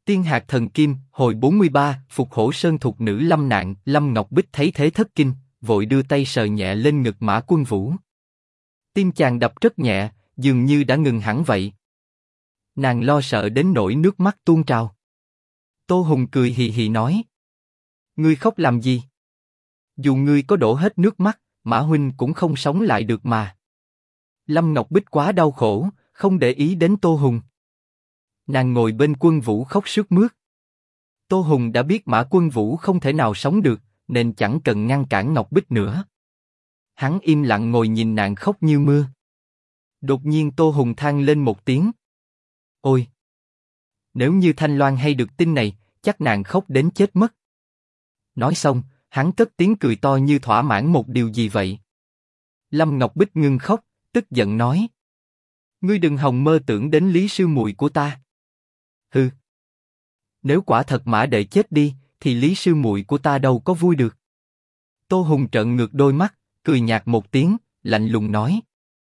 Tiên hạt thần kim, hồi 43, phục hổ sơn thục nữ lâm nạn. Lâm Ngọc Bích thấy thế thất kinh, vội đưa tay sờ nhẹ lên ngực Mã Quân Vũ. Tim chàng đập rất nhẹ, dường như đã ngừng hẳn vậy. Nàng lo sợ đến nỗi nước mắt tuôn trào. Tô Hùng cười hì hì nói: Ngươi khóc làm gì? Dù ngươi có đổ hết nước mắt, Mã huynh cũng không sống lại được mà. Lâm Ngọc Bích quá đau khổ, không để ý đến Tô Hùng. Nàng ngồi bên Quân Vũ khóc sướt mướt. Tô Hùng đã biết Mã Quân Vũ không thể nào sống được, nên chẳng cần ngăn cản Ngọc Bích nữa. Hắn im lặng ngồi nhìn nàng khóc như mưa. Đột nhiên Tô Hùng than lên một tiếng. Ôi! Nếu như Thanh Loan hay được tin này, chắc nàng khóc đến chết mất. Nói xong, hắn cất tiếng cười to như thỏa mãn một điều gì vậy. Lâm Ngọc Bích ngưng khóc, tức giận nói: Ngươi đừng hòng mơ tưởng đến Lý sư muội của ta. Hừ! Nếu quả thật Mã đệ chết đi, thì Lý sư muội của ta đâu có vui được. Tô Hùng trợn ngược đôi mắt, cười nhạt một tiếng, lạnh lùng nói: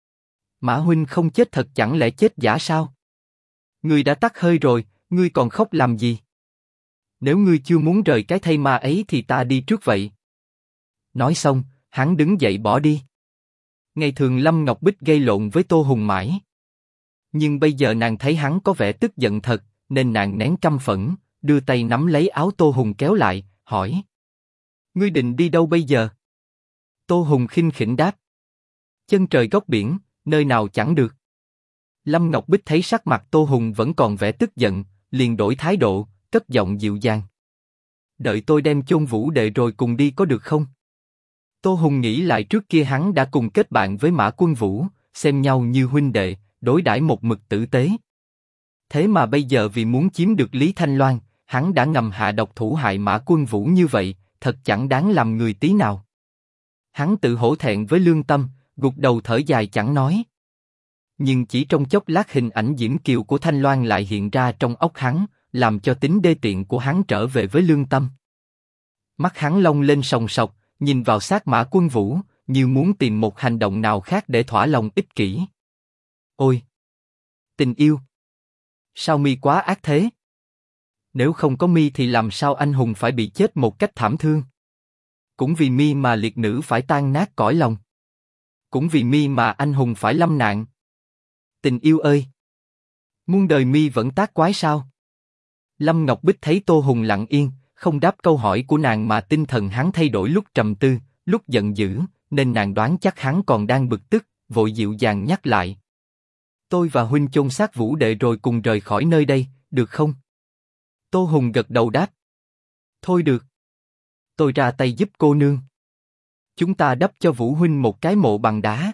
Mã huynh không chết thật chẳng lẽ chết giả sao? Ngươi đã tắt hơi rồi, ngươi còn khóc làm gì? Nếu ngươi chưa muốn rời cái thây ma ấy thì ta đi trước vậy. Nói xong, hắn đứng dậy bỏ đi. Ngày thường Lâm Ngọc Bích gây lộn với Tô Hùng mãi. Nhưng bây giờ nàng thấy hắn có vẻ tức giận thật, nên nàng nén căm phẫn, đưa tay nắm lấy áo Tô Hùng kéo lại, hỏi: Ngươi định đi đâu bây giờ? Tô Hùng khinh khỉnh đáp: Chân trời góc biển, nơi nào chẳng được. Lâm Ngọc Bích thấy sắc mặt Tô Hùng vẫn còn vẻ tức giận, liền đổi thái độ, cất giọng dịu dàng: Đợi tôi đem chôn Vũ đệ rồi cùng đi có được không? Tô Hùng nghĩ lại trước kia hắn đã cùng kết bạn với Mã Quân Vũ, xem nhau như huynh đệ, đối đãi một mực tử tế. Thế mà bây giờ vì muốn chiếm được Lý Thanh Loan, hắn đã ngầm hạ độc thủ hại Mã Quân Vũ như vậy, thật chẳng đáng làm người tí nào. Hắn tự hổ thẹn với lương tâm, gục đầu thở dài chẳng nói. Nhưng chỉ trong chốc lát hình ảnh diễm kiều của Thanh Loan lại hiện ra trong óc hắn, làm cho tính đê tiện của hắn trở về với lương tâm. Mắt hắn long lên sòng sọc, nhìn vào xác Mã Quân Vũ, như muốn tìm một hành động nào khác để thỏa lòng ích kỷ. Ôi! Tình yêu! Sao mi quá ác thế? Nếu không có mi thì làm sao anh hùng phải bị chết một cách thảm thương? Cũng vì mi mà liệt nữ phải tan nát cõi lòng. Cũng vì mi mà anh hùng phải lâm nạn. Tình yêu ơi! Muôn đời mi vẫn tác quái sao? Lâm Ngọc Bích thấy Tô Hùng lặng yên, không đáp câu hỏi của nàng mà tinh thần hắn thay đổi lúc trầm tư, lúc giận dữ, nên nàng đoán chắc hắn còn đang bực tức, vội dịu dàng nhắc lại: Tôi và huynh chôn xác Vũ đệ rồi cùng rời khỏi nơi đây, được không? Tô Hùng gật đầu đáp: Thôi được. Tôi ra tay giúp cô nương. Chúng ta đắp cho Vũ huynh một cái mộ bằng đá.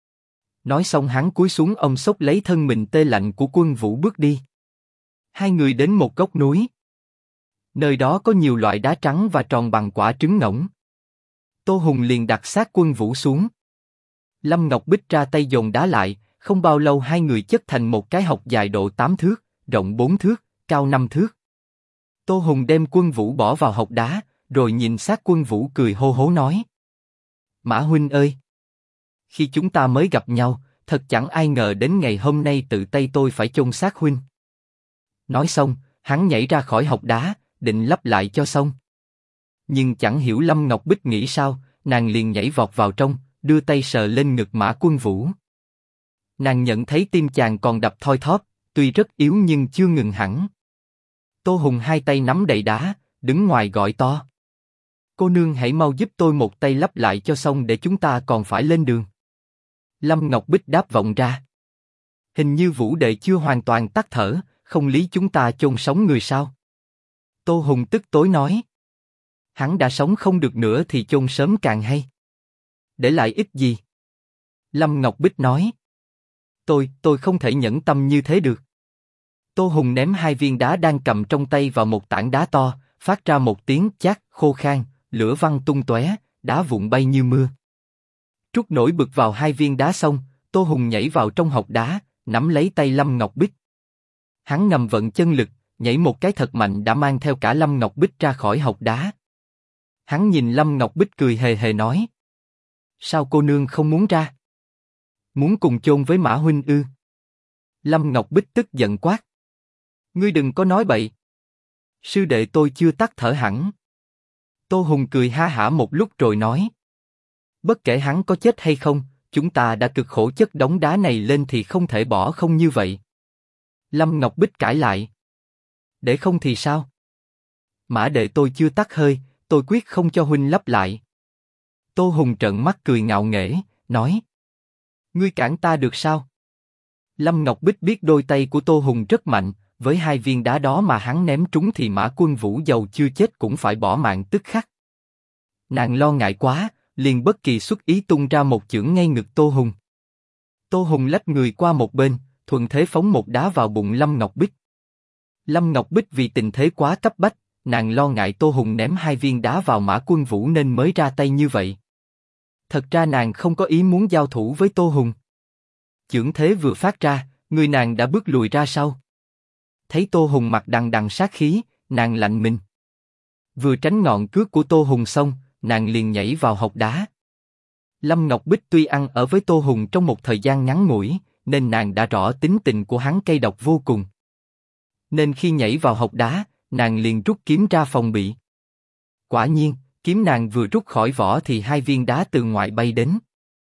Nói xong hắn cúi xuống ôm xốc lấy thân mình tê lạnh của Quân Vũ bước đi. Hai người đến một góc núi. Nơi đó có nhiều loại đá trắng và tròn bằng quả trứng ngỗng. Tô Hùng liền đặt xác Quân Vũ xuống. Lâm Ngọc Bích ra tay dồn đá lại, không bao lâu hai người chất thành một cái hộc dài độ 8 thước, rộng 4 thước, cao 5 thước. Tô Hùng đem Quân Vũ bỏ vào hộc đá, rồi nhìn xác Quân Vũ cười hô hố nói: Mã huynh ơi! Khi chúng ta mới gặp nhau, thật chẳng ai ngờ đến ngày hôm nay tự tay tôi phải chôn xác huynh. Nói xong, hắn nhảy ra khỏi hộc đá, định lấp lại cho xong. Nhưng chẳng hiểu Lâm Ngọc Bích nghĩ sao, nàng liền nhảy vọt vào trong, đưa tay sờ lên ngực Mã Quân Vũ. Nàng nhận thấy tim chàng còn đập thoi thóp, tuy rất yếu nhưng chưa ngừng hẳn. Tô Hùng hai tay nắm đầy đá, đứng ngoài gọi to: Cô nương hãy mau giúp tôi một tay lấp lại cho xong để chúng ta còn phải lên đường. Lâm Ngọc Bích đáp vọng ra: Hình như Vũ đệ chưa hoàn toàn tắt thở, không lý chúng ta chôn sống người sao? Tô Hùng tức tối nói: Hắn đã sống không được nữa thì chôn sớm càng hay. Để lại ích gì? Lâm Ngọc Bích nói: Tôi không thể nhẫn tâm như thế được. Tô Hùng ném hai viên đá đang cầm trong tay vào một tảng đá to, phát ra một tiếng chát khô khan, lửa văng tung tóe, đá vụn bay như mưa. Trút nổi bực vào hai viên đá xong, Tô Hùng nhảy vào trong hộc đá, nắm lấy tay Lâm Ngọc Bích. Hắn ngầm vận chân lực, nhảy một cái thật mạnh đã mang theo cả Lâm Ngọc Bích ra khỏi hộc đá. Hắn nhìn Lâm Ngọc Bích cười hề hề nói: Sao cô nương không muốn ra? Muốn cùng chôn với Mã huynh ư? Lâm Ngọc Bích tức giận quát: Ngươi đừng có nói bậy. Sư đệ tôi chưa tắt thở hẳn. Tô Hùng cười ha hả một lúc rồi nói. Bất kể hắn có chết hay không, chúng ta đã cực khổ chất đống đá này lên thì không thể bỏ không như vậy. Lâm Ngọc Bích cãi lại. Để không thì sao? Mã đệ tôi chưa tắt hơi, tôi quyết không cho huynh lấp lại. Tô Hùng trợn mắt cười ngạo nghễ, nói. Ngươi cản ta được sao? Lâm Ngọc Bích biết đôi tay của Tô Hùng rất mạnh, với 2 viên đá đó mà hắn ném trúng thì Mã Quân Vũ dầu chưa chết cũng phải bỏ mạng tức khắc. Nàng lo ngại quá, liền bất kỳ xuất ý tung ra một chưởng ngay ngực Tô Hùng. Tô Hùng lách người qua một bên, thuận thế phóng một đá vào bụng Lâm Ngọc Bích. Lâm Ngọc Bích vì tình thế quá cấp bách, nàng lo ngại Tô Hùng ném 2 viên đá vào Mã Quân Vũ nên mới ra tay như vậy. Thật ra nàng không có ý muốn giao thủ với Tô Hùng. Chưởng thế vừa phát ra, người nàng đã bước lùi ra sau. Thấy Tô Hùng mặt đằng đằng sát khí, nàng lạnh mình. Vừa tránh ngọn cước của Tô Hùng xong, nàng liền nhảy vào hộc đá. Lâm Ngọc Bích tuy ăn ở với Tô Hùng trong một thời gian ngắn ngủi, nên nàng đã rõ tính tình của hắn cay độc vô cùng. Nên khi nhảy vào hộc đá, nàng liền rút kiếm ra phòng bị. Quả nhiên, kiếm nàng vừa rút khỏi vỏ thì 2 viên đá từ ngoại bay đến.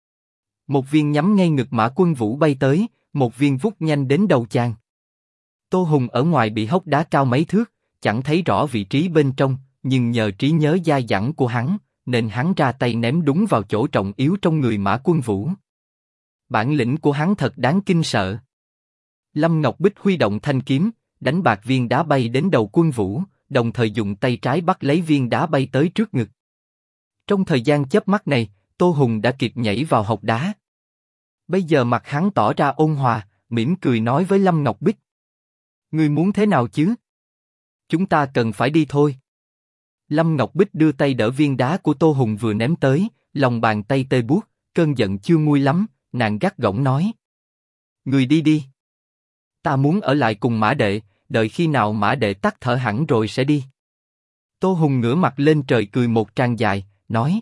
Một viên nhắm ngay ngực Mã Quân Vũ bay tới, một viên vút nhanh đến đầu chàng. Tô Hùng ở ngoài bị hốc đá cao mấy thước, chẳng thấy rõ vị trí bên trong, nhưng nhờ trí nhớ dai dẳng của hắn, nên hắn ra tay ném đúng vào chỗ trọng yếu trong người Mã Quân Vũ. Bản lĩnh của hắn thật đáng kinh sợ. Lâm Ngọc Bích huy động thanh kiếm, đánh bạc viên đá bay đến đầu Quân Vũ, đồng thời dùng tay trái bắt lấy viên đá bay tới trước ngực. Trong thời gian chớp mắt này, Tô Hùng đã kịp nhảy vào hộc đá. Bây giờ mặt hắn tỏ ra ôn hòa, mỉm cười nói với Lâm Ngọc Bích. Ngươi muốn thế nào chứ? Chúng ta cần phải đi thôi. Lâm Ngọc Bích đưa tay đỡ viên đá của Tô Hùng vừa ném tới, lòng bàn tay tê buốt, cơn giận chưa nguôi lắm, nàng gắt gỏng nói. Ngươi đi đi. Ta muốn ở lại cùng Mã đệ, đợi khi nào Mã đệ tắt thở hẳn rồi sẽ đi. Tô Hùng ngửa mặt lên trời cười một tràng dài, nói.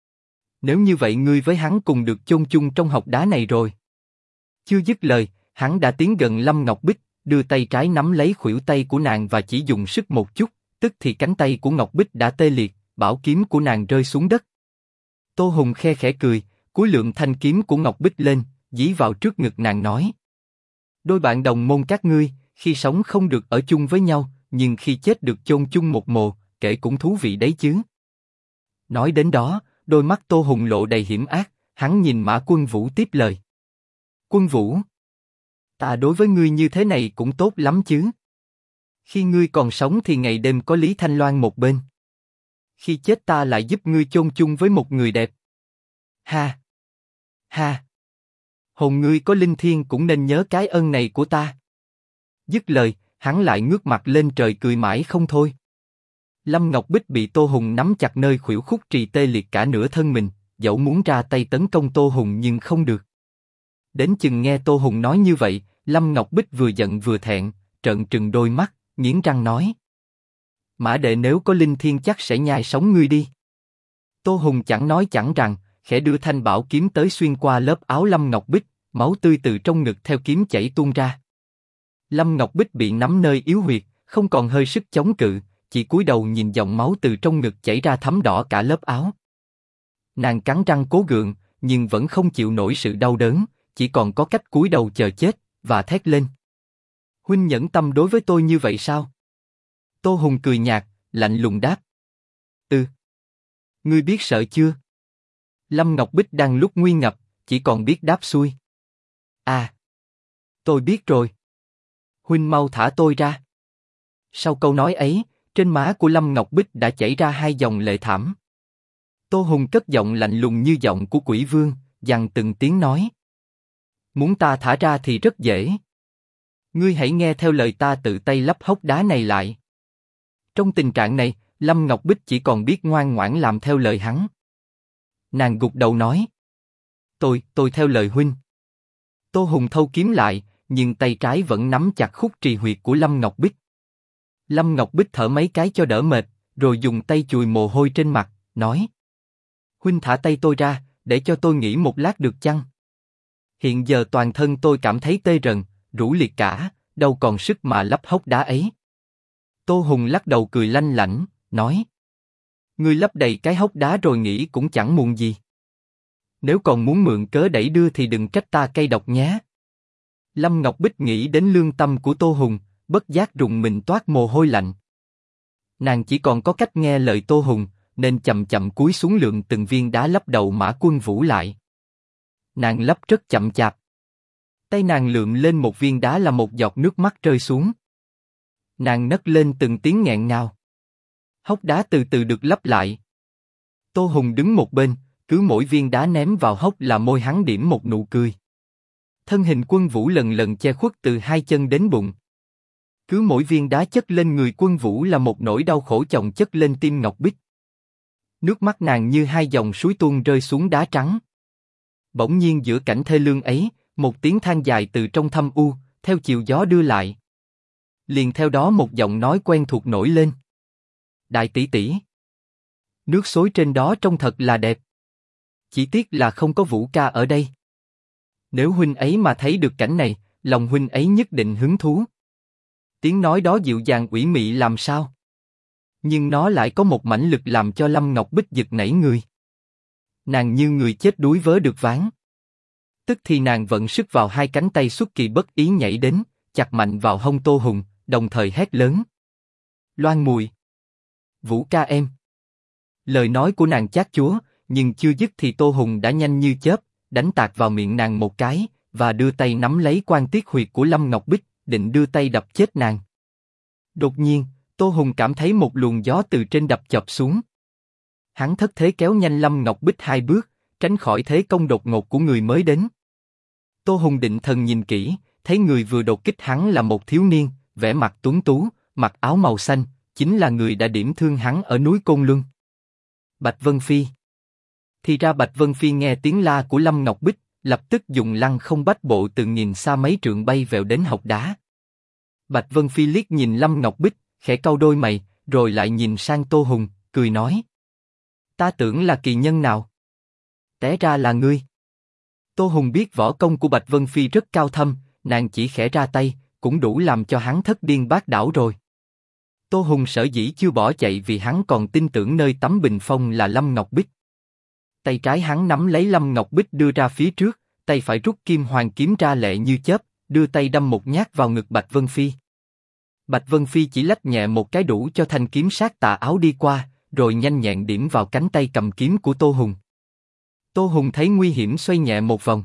Nếu như vậy ngươi với hắn cùng được chôn chung trong hộc đá này rồi. Chưa dứt lời, hắn đã tiến gần Lâm Ngọc Bích, đưa tay trái nắm lấy khuỷu tay của nàng và chỉ dùng sức một chút, tức thì cánh tay của Ngọc Bích đã tê liệt, bảo kiếm của nàng rơi xuống đất. Tô Hùng khe khẽ cười, cúi lượm thanh kiếm của Ngọc Bích lên, dí vào trước ngực nàng nói. Đôi bạn đồng môn các ngươi, khi sống không được ở chung với nhau, nhưng khi chết được chôn chung một mồ, kể cũng thú vị đấy chứ. Nói đến đó, đôi mắt Tô Hùng lộ đầy hiểm ác, hắn nhìn Mã Quân Vũ tiếp lời. Quân Vũ, ta đối với ngươi như thế này cũng tốt lắm chứ. Khi ngươi còn sống thì ngày đêm có Lý Thanh Loan một bên. Khi chết ta lại giúp ngươi chôn chung với một người đẹp. Ha! Ha! Hồn ngươi có linh thiêng cũng nên nhớ cái ơn này của ta. Dứt lời, hắn lại ngước mặt lên trời cười mãi không thôi. Lâm Ngọc Bích bị Tô Hùng nắm chặt nơi khuỷu khúc trì tê liệt cả nửa thân mình, dẫu muốn ra tay tấn công Tô Hùng nhưng không được. Đến chừng nghe Tô Hùng nói như vậy, Lâm Ngọc Bích vừa giận vừa thẹn, trợn trừng đôi mắt, nghiến răng nói. Mã đệ nếu có linh thiên chắc sẽ nhai sống ngươi đi. Tô Hùng chẳng nói chẳng rằng, khẽ đưa thanh bảo kiếm tới xuyên qua lớp áo Lâm Ngọc Bích, máu tươi từ trong ngực theo kiếm chảy tuôn ra. Lâm Ngọc Bích bị nắm nơi yếu huyệt, không còn hơi sức chống cự, chỉ cúi đầu nhìn dòng máu từ trong ngực chảy ra thấm đỏ cả lớp áo. Nàng cắn răng cố gượng, nhưng vẫn không chịu nổi sự đau đớn, chỉ còn có cách cúi đầu chờ chết, và thét lên. Huynh nhẫn tâm đối với tôi như vậy sao? Tô Hùng cười nhạt, lạnh lùng đáp. Ngươi biết sợ chưa? Lâm Ngọc Bích đang lúc nguy ngập, chỉ còn biết đáp xuôi. À, tôi biết rồi. Huynh mau thả tôi ra. Sau câu nói ấy, trên má của Lâm Ngọc Bích đã chảy ra 2 dòng lệ thảm. Tô Hùng cất giọng lạnh lùng như giọng của quỷ vương, dằn từng tiếng nói. Muốn ta thả ra thì rất dễ. Ngươi hãy nghe theo lời ta tự tay lấp hốc đá này lại. Trong tình trạng này, Lâm Ngọc Bích chỉ còn biết ngoan ngoãn làm theo lời hắn. Nàng gục đầu nói. Tôi theo lời huynh. Tô Hùng thâu kiếm lại, nhưng tay trái vẫn nắm chặt khúc trì huyệt của Lâm Ngọc Bích. Lâm Ngọc Bích thở mấy cái cho đỡ mệt, rồi dùng tay chùi mồ hôi trên mặt, nói. Huynh thả tay tôi ra, để cho tôi nghỉ một lát được chăng? Hiện giờ toàn thân tôi cảm thấy tê rần, rũ liệt cả, đâu còn sức mà lấp hốc đá ấy. Tô Hùng lắc đầu cười lanh lảnh, nói: Ngươi lấp đầy cái hốc đá rồi nghĩ cũng chẳng muộn gì. Nếu còn muốn mượn cớ đẩy đưa thì đừng trách ta cay độc nhé. Lâm Ngọc Bích nghĩ đến lương tâm của Tô Hùng, bất giác rùng mình toát mồ hôi lạnh. Nàng chỉ còn có cách nghe lời Tô Hùng, nên chậm chậm cúi xuống lượng từng viên đá lấp đầu Mã Quân Vũ lại. Nàng lấp rất chậm chạp. Tay nàng lượm lên một viên đá là một giọt nước mắt rơi xuống. Nàng nấc lên từng tiếng nghẹn ngào. Hốc đá từ từ được lấp lại. Tô Hùng đứng một bên, cứ mỗi viên đá ném vào hốc là môi hắn điểm một nụ cười. Thân hình Quân Vũ lần lần che khuất từ hai chân đến bụng. Cứ mỗi viên đá chất lên người Quân Vũ là một nỗi đau khổ chồng chất lên tim Ngọc Bích. Nước mắt nàng như hai dòng suối tuôn rơi xuống đá trắng. Bỗng nhiên giữa cảnh thê lương ấy, một tiếng than dài từ trong thâm u, theo chiều gió đưa lại. Liền theo đó một giọng nói quen thuộc nổi lên. Đại tỷ tỷ. Nước xối trên đó trông thật là đẹp. Chỉ tiếc là không có Vũ ca ở đây. Nếu huynh ấy mà thấy được cảnh này, lòng huynh ấy nhất định hứng thú. Tiếng nói đó dịu dàng ủy mị làm sao? Nhưng nó lại có một mãnh lực làm cho Lâm Ngọc Bích giật nảy người. Nàng như người chết đuối vớ được ván. Tức thì nàng vận sức vào hai cánh tay xuất kỳ bất ý nhảy đến, chặt mạnh vào hông Tô Hùng, đồng thời hét lớn. Loan Mùi! Vũ ca em! Lời nói của nàng chát chúa, nhưng chưa dứt thì Tô Hùng đã nhanh như chớp, đánh tạt vào miệng nàng một cái, và đưa tay nắm lấy quan tiết huyệt của Lâm Ngọc Bích, định đưa tay đập chết nàng. Đột nhiên, Tô Hùng cảm thấy một luồng gió từ trên đập chộp xuống. Hắn thất thế kéo nhanh Lâm Ngọc Bích hai bước, tránh khỏi thế công đột ngột của người mới đến. Tô Hùng định thần nhìn kỹ, thấy người vừa đột kích hắn là một thiếu niên, vẻ mặt tuấn tú, mặc áo màu xanh, chính là người đã điểm thương hắn ở núi Côn Luân. Bạch Vân Phi. Thì ra Bạch Vân Phi nghe tiếng la của Lâm Ngọc Bích, lập tức dùng lăng không bách bộ từ nghìn xa mấy trượng bay vèo đến hộc đá. Bạch Vân Phi liếc nhìn Lâm Ngọc Bích, khẽ cau đôi mày, rồi lại nhìn sang Tô Hùng, cười nói: Ta tưởng là kỳ nhân nào, té ra là ngươi. Tô Hùng biết võ công của Bạch Vân Phi rất cao thâm, nàng chỉ khẽ ra tay, cũng đủ làm cho hắn thất điên bát đảo rồi. Tô Hùng sở dĩ chưa bỏ chạy vì hắn còn tin tưởng nơi tấm bình phong là Lâm Ngọc Bích. Tay trái hắn nắm lấy Lâm Ngọc Bích đưa ra phía trước, tay phải rút kim hoàng kiếm ra lẹ như chớp, đưa tay đâm một nhát vào ngực Bạch Vân Phi. Bạch Vân Phi chỉ lách nhẹ một cái đủ cho thanh kiếm sát tà áo đi qua, rồi nhanh nhẹn điểm vào cánh tay cầm kiếm của Tô Hùng. Tô Hùng thấy nguy hiểm xoay nhẹ một vòng.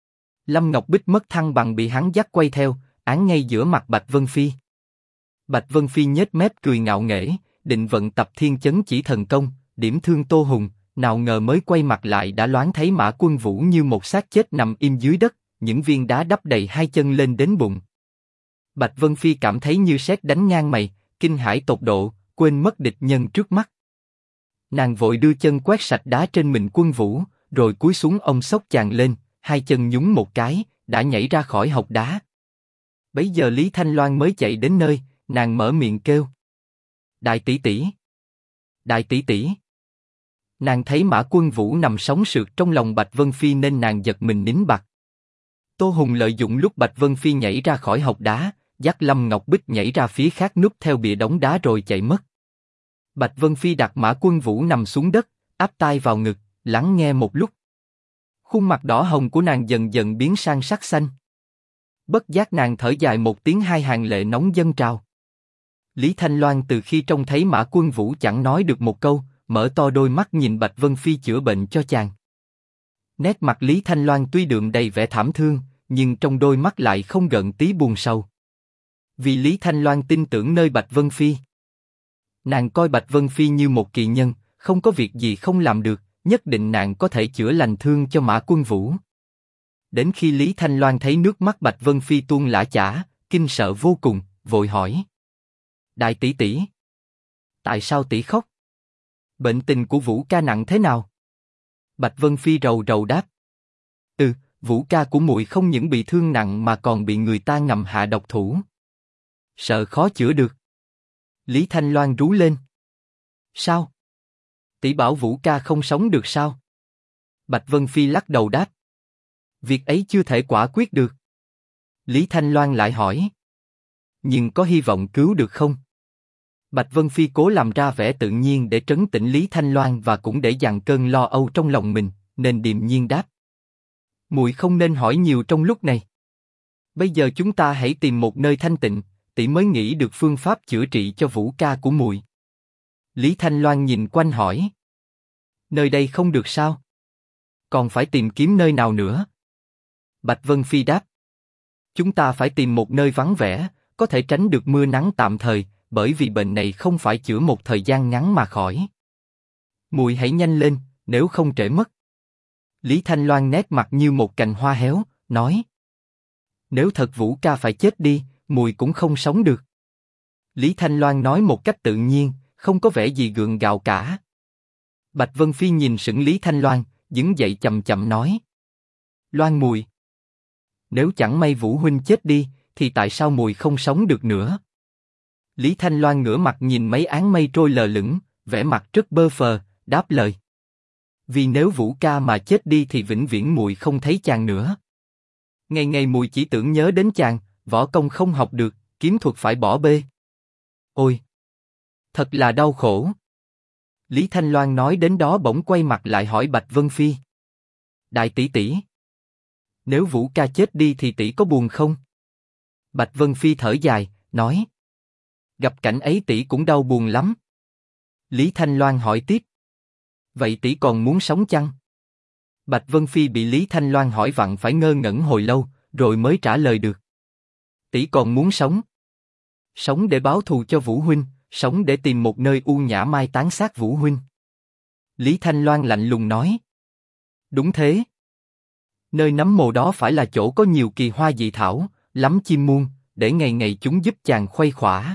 Lâm Ngọc Bích mất thăng bằng bị hắn dắt quay theo, án ngay giữa mặt Bạch Vân Phi. Bạch Vân Phi nhếch mép cười ngạo nghễ, định vận tập thiên chấn chỉ thần công, điểm thương Tô Hùng, nào ngờ mới quay mặt lại đã loáng thấy Mã Quân Vũ như một xác chết nằm im dưới đất, những viên đá đắp đầy hai chân lên đến bụng. Bạch Vân Phi cảm thấy như sét đánh ngang mày, kinh hãi tột độ, quên mất địch nhân trước mắt. Nàng vội đưa chân quét sạch đá trên mình Quân Vũ, rồi cúi xuống ôm xốc chàng lên, hai chân nhún một cái, đã nhảy ra khỏi hộc đá. Bấy giờ Lý Thanh Loan mới chạy đến nơi, nàng mở miệng kêu: Đại tỷ tỷ! Đại tỷ tỷ! Nàng thấy Mã Quân Vũ nằm sóng sượt trong lòng Bạch Vân Phi nên nàng giật mình nín bặt. Tô Hùng lợi dụng lúc Bạch Vân Phi nhảy ra khỏi hộc đá, dắt Lâm Ngọc Bích nhảy ra phía khác núp theo bìa đống đá rồi chạy mất. Bạch Vân Phi đặt Mã Quân Vũ nằm xuống đất, áp tai vào ngực, lắng nghe một lúc. Khuôn mặt đỏ hồng của nàng dần dần biến sang sắc xanh. Bất giác nàng thở dài một tiếng, hai hàng lệ nóng dâng trào. Lý Thanh Loan từ khi trông thấy Mã Quân Vũ chẳng nói được một câu, mở to đôi mắt nhìn Bạch Vân Phi chữa bệnh cho chàng. Nét mặt Lý Thanh Loan tuy đượm đầy vẻ thảm thương, nhưng trong đôi mắt lại không gợn tí buồn sầu. Vì Lý Thanh Loan tin tưởng nơi Bạch Vân Phi. Nàng coi Bạch Vân Phi như một kỳ nhân, không có việc gì không làm được, nhất định nàng có thể chữa lành thương cho Mã Quân Vũ. Đến khi Lý Thanh Loan thấy nước mắt Bạch Vân Phi tuôn lã chả, kinh sợ vô cùng, vội hỏi: Đại tỷ tỷ, tại sao tỷ khóc? Bệnh tình của Vũ ca nặng thế nào? Bạch Vân Phi rầu rầu đáp: Vũ ca của muội không những bị thương nặng mà còn bị người ta ngầm hạ độc thủ, sợ khó chữa được. Lý Thanh Loan rú lên: Sao? Tỷ bảo Vũ ca không sống được sao? Bạch Vân Phi lắc đầu đáp: Việc ấy chưa thể quả quyết được. Lý Thanh Loan lại hỏi: Nhưng có hy vọng cứu được không? Bạch Vân Phi cố làm ra vẻ tự nhiên để trấn tĩnh Lý Thanh Loan và cũng để dằn cơn lo âu trong lòng mình, nên điềm nhiên đáp. Muội không nên hỏi nhiều trong lúc này. Bây giờ chúng ta hãy tìm một nơi thanh tịnh, tỷ mới nghĩ được phương pháp chữa trị cho Vũ ca của muội. Lý Thanh Loan nhìn quanh hỏi. Nơi đây không được sao? Còn phải tìm kiếm nơi nào nữa? Bạch Vân Phi đáp. Chúng ta phải tìm một nơi vắng vẻ, có thể tránh được mưa nắng tạm thời, bởi vì bệnh này không phải chữa một thời gian ngắn mà khỏi. Muội hãy nhanh lên, nếu không trễ mất. Lý Thanh Loan nét mặt như một cành hoa héo, nói. Nếu thật Vũ ca phải chết đi, muội cũng không sống được. Lý Thanh Loan nói một cách tự nhiên, không có vẻ gì gượng gạo cả. Bạch Vân Phi nhìn sững Lý Thanh Loan, đứng dậy chậm chậm nói. Loan muội, nếu chẳng may Vũ huynh chết đi, thì tại sao muội không sống được nữa? Lý Thanh Loan ngửa mặt nhìn mấy áng mây trôi lờ lững, vẻ mặt rất bơ phờ, đáp lời. Vì nếu Vũ ca mà chết đi thì vĩnh viễn muội không thấy chàng nữa. Ngày ngày muội chỉ tưởng nhớ đến chàng, võ công không học được, kiếm thuật phải bỏ bê. Ôi, thật là đau khổ. Lý Thanh Loan nói đến đó bỗng quay mặt lại hỏi Bạch Vân Phi. Đại tỷ tỷ, nếu Vũ ca chết đi thì tỷ có buồn không? Bạch Vân Phi thở dài, nói. Gặp cảnh ấy tỷ cũng đau buồn lắm. Lý Thanh Loan hỏi tiếp. Vậy tỷ còn muốn sống chăng? Bạch Vân Phi bị Lý Thanh Loan hỏi vặn phải ngơ ngẩn hồi lâu, rồi mới trả lời được. Tỷ còn muốn sống. Sống để báo thù cho Vũ huynh, sống để tìm một nơi u nhã mai táng xác Vũ huynh. Lý Thanh Loan lạnh lùng nói. Đúng thế. Nơi nấm mồ đó phải là chỗ có nhiều kỳ hoa dị thảo, lắm chim muôn, để ngày ngày chúng giúp chàng khuây khỏa.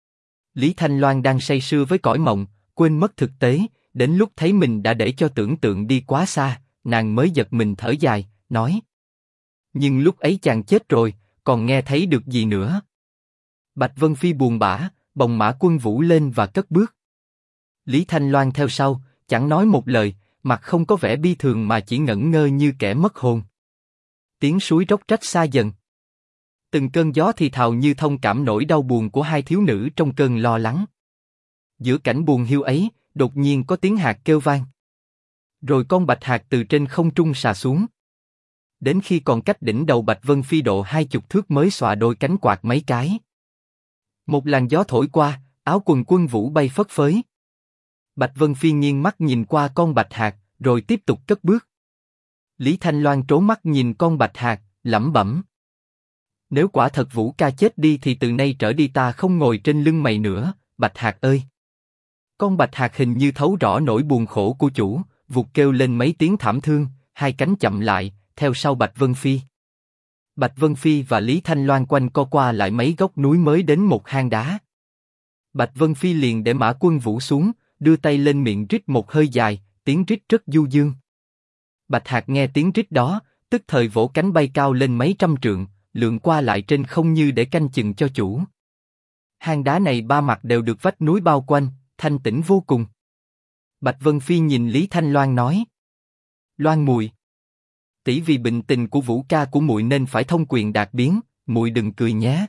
Lý Thanh Loan đang say sưa với cõi mộng, quên mất thực tế, đến lúc thấy mình đã để cho tưởng tượng đi quá xa, nàng mới giật mình thở dài, nói. Nhưng lúc ấy chàng chết rồi, còn nghe thấy được gì nữa? Bạch Vân Phi buồn bã, bồng mã Quân Vũ lên và cất bước. Lý Thanh Loan theo sau, chẳng nói một lời, mặt không có vẻ bi thường mà chỉ ngẩn ngơ như kẻ mất hồn. Tiếng suối róc rách xa dần. Từng cơn gió thì thào như thông cảm nỗi đau buồn của hai thiếu nữ trong cơn lo lắng. Giữa cảnh buồn hiu ấy, đột nhiên có tiếng hạt kêu vang. Rồi con bạch hạt từ trên không trung xà xuống. Đến khi còn cách đỉnh đầu Bạch Vân Phi độ 20 thước mới xòa đôi cánh quạt mấy cái. Một làn gió thổi qua, áo quần Quân Vũ bay phất phới. Bạch Vân Phi nghiêng mắt nhìn qua con bạch hạt, rồi tiếp tục cất bước. Lý Thanh Loan trố mắt nhìn con bạch hạt, lẩm bẩm. Nếu quả thật Vũ ca chết đi thì từ nay trở đi ta không ngồi trên lưng mày nữa, bạch hạt ơi. Con bạch hạt hình như thấu rõ nỗi buồn khổ của chủ, vụt kêu lên mấy tiếng thảm thương, hai cánh chậm lại, theo sau Bạch Vân Phi. Bạch Vân Phi và Lý Thanh Loan quanh co qua lại mấy góc núi mới đến một hang đá. Bạch Vân Phi liền để mã Quân Vũ xuống, đưa tay lên miệng rít một hơi dài, tiếng rít rất du dương. Bạch hạt nghe tiếng rít đó, tức thời vỗ cánh bay cao lên mấy trăm trượng, lượn qua lại trên không như để canh chừng cho chủ. Hang đá này ba mặt đều được vách núi bao quanh, thanh tĩnh vô cùng. Bạch Vân Phi nhìn Lý Thanh Loan nói. Loan muội, tỷ vì bệnh tình của Vũ ca của muội nên phải thông quyền đạt biến, muội đừng cười nhé.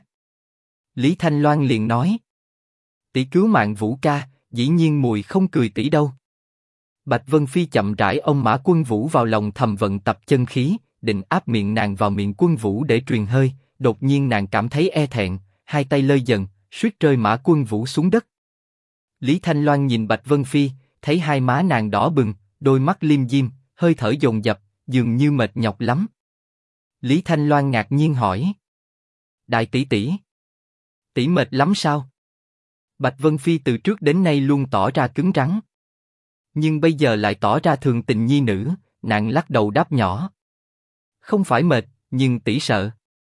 Lý Thanh Loan liền nói. Tỷ cứu mạng Vũ ca, dĩ nhiên muội không cười tỷ đâu. Bạch Vân Phi chậm rãi ôm mã Quân Vũ vào lòng thầm vận tập chân khí, định áp miệng nàng vào miệng Quân Vũ để truyền hơi, đột nhiên nàng cảm thấy e thẹn, hai tay lơi dần, suýt rơi mã Quân Vũ xuống đất. Lý Thanh Loan nhìn Bạch Vân Phi, thấy hai má nàng đỏ bừng, đôi mắt liêm diêm, hơi thở dồn dập, dường như mệt nhọc lắm. Lý Thanh Loan ngạc nhiên hỏi. Đại tỷ tỷ, tỷ mệt lắm sao? Bạch Vân Phi từ trước đến nay luôn tỏ ra cứng rắn. Nhưng bây giờ lại tỏ ra thường tình nhi nữ, nàng lắc đầu đáp nhỏ. Không phải mệt, nhưng tỷ sợ.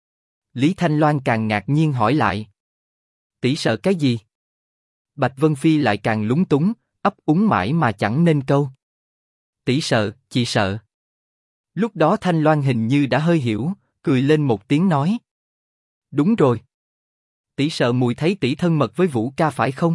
Lý Thanh Loan càng ngạc nhiên hỏi lại. Tỷ sợ cái gì? Bạch Vân Phi lại càng lúng túng, ấp úng mãi mà chẳng nên câu. Tỷ sợ, chị sợ. Lúc đó Thanh Loan hình như đã hơi hiểu, cười lên một tiếng nói. Đúng rồi. Tỷ sợ mùi thấy tỷ thân mật với Vũ ca phải không?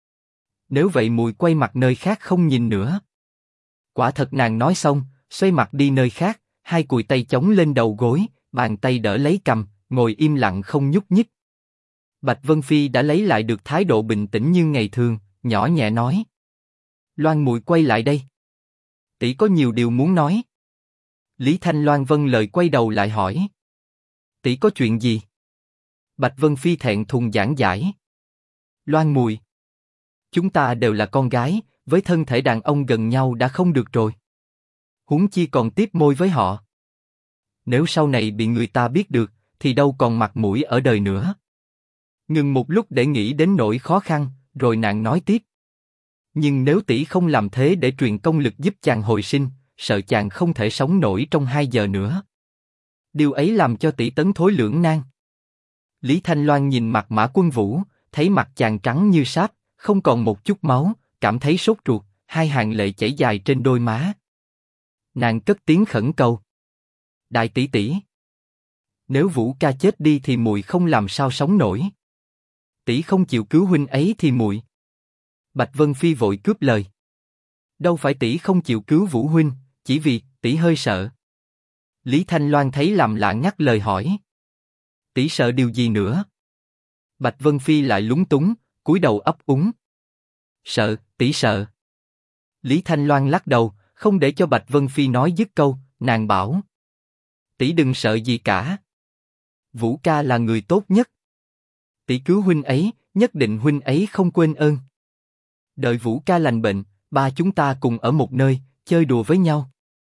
Nếu vậy mùi quay mặt nơi khác không nhìn nữa. Quả thật nàng nói xong, xoay mặt đi nơi khác, hai cùi tay chống lên đầu gối, bàn tay đỡ lấy cằm, ngồi im lặng không nhúc nhích. Bạch Vân Phi đã lấy lại được thái độ bình tĩnh như ngày thường, nhỏ nhẹ nói. Loan muội quay lại đây. Tỷ có nhiều điều muốn nói. Lý Thanh Loan vâng lời quay đầu lại hỏi. Tỷ có chuyện gì? Bạch Vân Phi thẹn thùng giảng giải. Loan muội, chúng ta đều là con gái, với thân thể đàn ông gần nhau đã không được rồi. Huống chi còn tiếp môi với họ. Nếu sau này bị người ta biết được, thì đâu còn mặt mũi ở đời nữa. Ngừng một lúc để nghĩ đến nỗi khó khăn, rồi nàng nói tiếp. Nhưng nếu tỷ không làm thế để truyền công lực giúp chàng hồi sinh, sợ chàng không thể sống nổi trong 2 giờ nữa. Điều ấy làm cho tỷ tấn thối lưỡng nan. Lý Thanh Loan nhìn mặt Mã Quân Vũ, thấy mặt chàng trắng như sáp, không còn một chút máu, cảm thấy sốt ruột, 2 hàng lệ chảy dài trên đôi má. Nàng cất tiếng khẩn cầu. Đại tỷ tỷ, nếu Vũ ca chết đi thì muội không làm sao sống nổi. Tỷ không chịu cứu huynh ấy thì muội. Bạch Vân Phi vội cướp lời. Đâu phải tỷ không chịu cứu Vũ huynh, chỉ vì tỷ hơi sợ. Lý Thanh Loan thấy làm lạ ngắt lời hỏi. Tỷ sợ điều gì nữa? Bạch Vân Phi lại lúng túng, cúi đầu ấp úng. Sợ, tỷ sợ. Lý Thanh Loan lắc đầu, không để cho Bạch Vân Phi nói dứt câu, nàng bảo. Tỷ đừng sợ gì cả. Vũ ca là người tốt nhất. Tỷ cứu huynh ấy, nhất định huynh ấy không quên ơn. Đợi Vũ ca lành bệnh, ba chúng ta cùng ở một nơi, chơi đùa với nhau.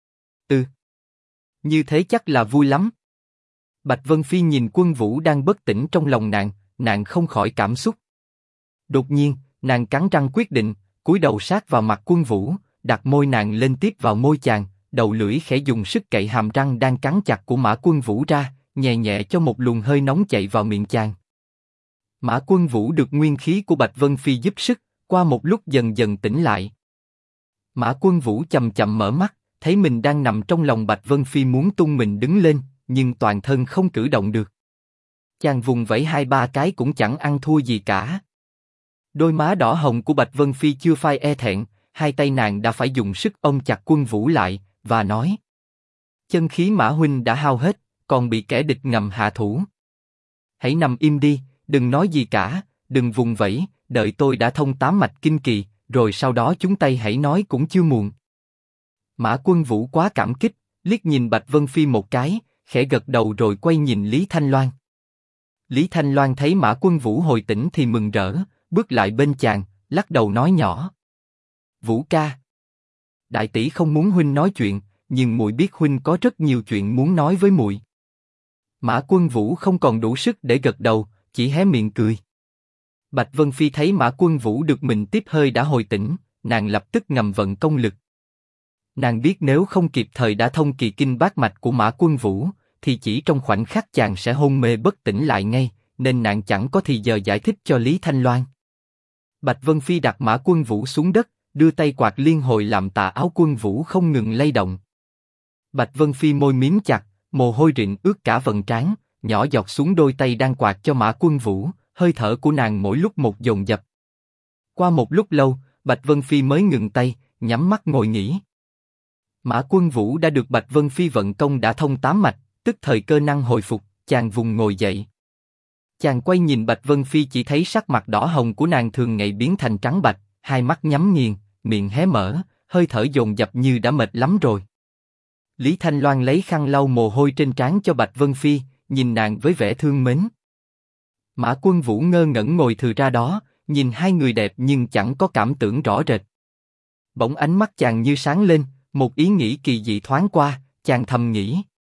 Như thế chắc là vui lắm. Bạch Vân Phi nhìn Quân Vũ đang bất tỉnh trong lòng nàng không khỏi cảm xúc. Đột nhiên, nàng cắn răng quyết định, cúi đầu sát vào mặt Quân Vũ, đặt môi nàng lên tiếp vào môi chàng, đầu lưỡi khẽ dùng sức cậy hàm răng đang cắn chặt của Mã Quân Vũ ra, nhẹ nhẹ cho một luồng hơi nóng chạy vào miệng chàng. Mã Quân Vũ được nguyên khí của Bạch Vân Phi giúp sức, qua một lúc dần dần tỉnh lại. Mã Quân Vũ chậm chậm mở mắt, thấy mình đang nằm trong lòng Bạch Vân Phi muốn tung mình đứng lên, nhưng toàn thân không cử động được. Chàng vùng vẫy 2-3 cái cũng chẳng ăn thua gì cả. Đôi má đỏ hồng của Bạch Vân Phi chưa phai e thẹn, 2 tay nàng đã phải dùng sức ôm chặt Quân Vũ lại, và nói. Chân khí Mã huynh đã hao hết, còn bị kẻ địch ngầm hạ thủ. Hãy nằm im đi, đừng nói gì cả, đừng vùng vẫy, đợi tôi đã thông 8 mạch kinh kỳ, rồi sau đó chúng ta hãy nói cũng chưa muộn. Mã Quân Vũ quá cảm kích, liếc nhìn Bạch Vân Phi một cái, khẽ gật đầu rồi quay nhìn Lý Thanh Loan. Lý Thanh Loan thấy Mã Quân Vũ hồi tỉnh thì mừng rỡ, bước lại bên chàng, lắc đầu nói nhỏ. Vũ ca, đại tỷ không muốn huynh nói chuyện, nhưng muội biết huynh có rất nhiều chuyện muốn nói với muội. Mã Quân Vũ không còn đủ sức để gật đầu, chỉ hé miệng cười. Bạch Vân Phi thấy Mã Quân Vũ được mình tiếp hơi đã hồi tỉnh, nàng lập tức ngầm vận công lực. Nàng biết nếu không kịp thời đã thông kỳ kinh bát mạch của Mã Quân Vũ, thì chỉ trong khoảnh khắc chàng sẽ hôn mê bất tỉnh lại ngay, nên nàng chẳng có thì giờ giải thích cho Lý Thanh Loan. Bạch Vân Phi đặt Mã Quân Vũ xuống đất, đưa tay quạt liên hồi làm tà áo Quân Vũ không ngừng lay động. Bạch Vân Phi môi mím chặt, mồ hôi rịn ướt cả vầng trán, nhỏ giọt xuống đôi tay đang quạt cho Mã Quân Vũ, hơi thở của nàng mỗi lúc một dồn dập. Qua một lúc lâu, Bạch Vân Phi mới ngừng tay, nhắm mắt ngồi nghỉ. Mã Quân Vũ đã được Bạch Vân Phi vận công đã thông 8 mạch, tức thời cơ năng hồi phục, chàng vùng ngồi dậy. Chàng quay nhìn Bạch Vân Phi chỉ thấy sắc mặt đỏ hồng của nàng thường ngày biến thành trắng bạch, 2 mắt nhắm nghiền, miệng hé mở, hơi thở dồn dập như đã mệt lắm rồi. Lý Thanh Loan lấy khăn lau mồ hôi trên trán cho Bạch Vân Phi, nhìn nàng với vẻ thương mến. Mã Quân Vũ ngơ ngẩn ngồi thừ ra đó, nhìn 2 người đẹp nhưng chẳng có cảm tưởng rõ rệt. Bỗng ánh mắt chàng như sáng lên, một ý nghĩ kỳ dị thoáng qua, chàng thầm nghĩ.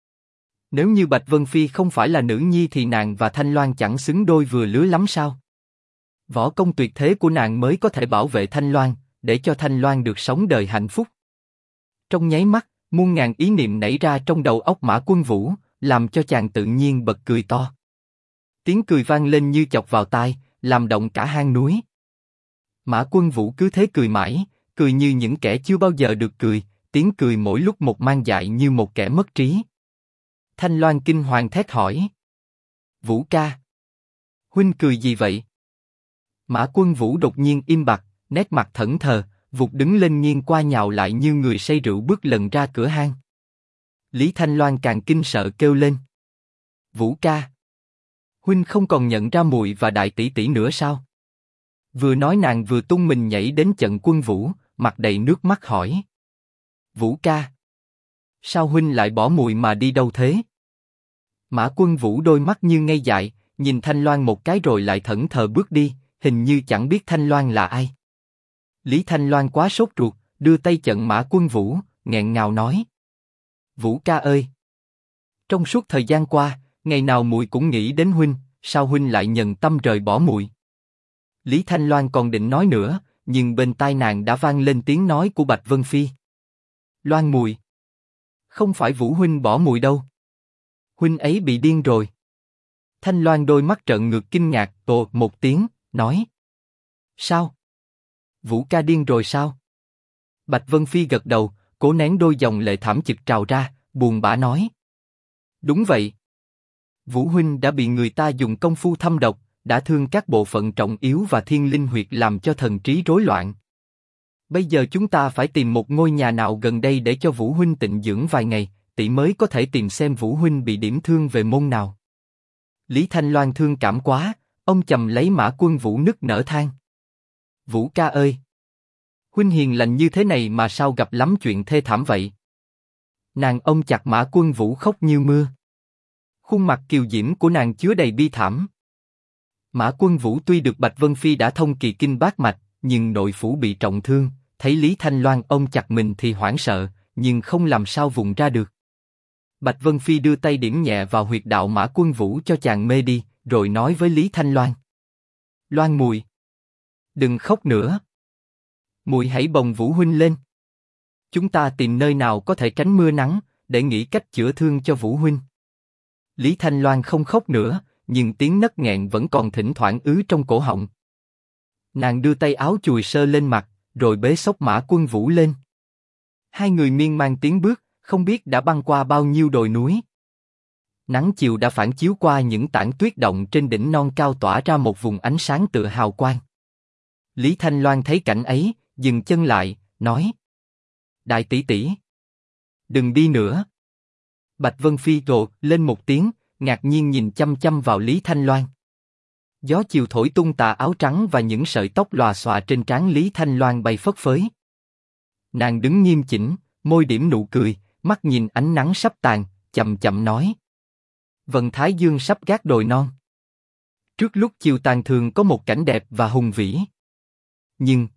Nếu như Bạch Vân Phi không phải là nữ nhi thì nàng và Thanh Loan chẳng xứng đôi vừa lứa lắm sao? Võ công tuyệt thế của nàng mới có thể bảo vệ Thanh Loan, để cho Thanh Loan được sống đời hạnh phúc. Trong nháy mắt, muôn ngàn ý niệm nảy ra trong đầu óc Mã Quân Vũ, làm cho chàng tự nhiên bật cười to. Tiếng cười vang lên như chọc vào tai, làm động cả hang núi. Mã Quân Vũ cứ thế cười mãi, cười như những kẻ chưa bao giờ được cười, tiếng cười mỗi lúc một mang dại như một kẻ mất trí. Thanh Loan kinh hoàng thét hỏi. Vũ ca, huynh cười gì vậy? Mã Quân Vũ đột nhiên im bặt, nét mặt thẫn thờ, vụt đứng lên nghiêng qua nhào lại như người say rượu bước lần ra cửa hang. Lý Thanh Loan càng kinh sợ kêu lên. Vũ ca, Huynh không còn nhận ra muội và đại tỷ tỷ nữa sao? Vừa nói nàng vừa tung mình nhảy đến trận Quân Vũ, mặt đầy nước mắt hỏi. Vũ ca, sao huynh lại bỏ muội mà đi đâu thế? Mã Quân Vũ đôi mắt như ngây dại, nhìn Thanh Loan một cái rồi lại thẫn thờ bước đi, hình như chẳng biết Thanh Loan là ai. Lý Thanh Loan quá sốt ruột, đưa tay chặn Mã Quân Vũ, nghẹn ngào nói: Vũ ca ơi, trong suốt thời gian qua, ngày nào muội cũng nghĩ đến huynh, sao huynh lại nhận tâm rời bỏ muội? Lý Thanh Loan còn định nói nữa, nhưng bên tai nàng đã vang lên tiếng nói của Bạch Vân Phi. Loan muội, không phải Vũ huynh bỏ muội đâu. Huynh ấy bị điên rồi. Thanh Loan đôi mắt trợn ngược kinh ngạc, ồ một tiếng, nói: Sao? Vũ ca điên rồi sao? Bạch Vân Phi gật đầu, cố nén đôi dòng lệ thảm chực trào ra, buồn bã nói: Đúng vậy. Vũ huynh đã bị người ta dùng công phu thâm độc, đã thương các bộ phận trọng yếu và thiên linh huyệt làm cho thần trí rối loạn. Bây giờ chúng ta phải tìm một ngôi nhà nào gần đây để cho Vũ huynh tịnh dưỡng vài ngày, tỷ mới có thể tìm xem Vũ huynh bị điểm thương về môn nào. Lý Thanh Loan thương cảm quá, ông chầm lấy Mã Quân Vũ nức nở than: Vũ ca ơi, huynh hiền lành như thế này mà sao gặp lắm chuyện thê thảm vậy? Nàng ôm chặt Mã Quân Vũ khóc như mưa. Khuôn mặt kiều diễm của nàng chứa đầy bi thảm. Mã Quân Vũ tuy được Bạch Vân Phi đã thông kỳ kinh bát mạch, nhưng nội phủ bị trọng thương, thấy Lý Thanh Loan ôm chặt mình thì hoảng sợ, nhưng không làm sao vùng ra được. Bạch Vân Phi đưa tay điểm nhẹ vào huyệt đạo Mã Quân Vũ cho chàng mê đi, rồi nói với Lý Thanh Loan: Loan muội, đừng khóc nữa. Muội hãy bồng Vũ huynh lên. Chúng ta tìm nơi nào có thể tránh mưa nắng, để nghĩ cách chữa thương cho Vũ huynh. Lý Thanh Loan không khóc nữa, nhưng tiếng nấc nghẹn vẫn còn thỉnh thoảng ứ trong cổ họng. Nàng đưa tay áo chùi sơ lên mặt, rồi bế xốc Mã Quân Vũ lên. Hai người miên man tiến bước, không biết đã băng qua bao nhiêu đồi núi. Nắng chiều đã phản chiếu qua những tảng tuyết động trên đỉnh non cao tỏa ra một vùng ánh sáng tựa hào quang. Lý Thanh Loan thấy cảnh ấy, dừng chân lại, nói: Đại tỷ tỷ, đừng đi nữa. Bạch Vân Phi rộ lên một tiếng, ngạc nhiên nhìn chăm chăm vào Lý Thanh Loan. Gió chiều thổi tung tà áo trắng và những sợi tóc lòa xòa trên trán Lý Thanh Loan bay phất phới. Nàng đứng nghiêm chỉnh, môi điểm nụ cười, mắt nhìn ánh nắng sắp tàn, chậm chậm nói: Vầng thái dương sắp gác đồi non. Trước lúc chiều tàn thường có một cảnh đẹp và hùng vĩ. Nhưng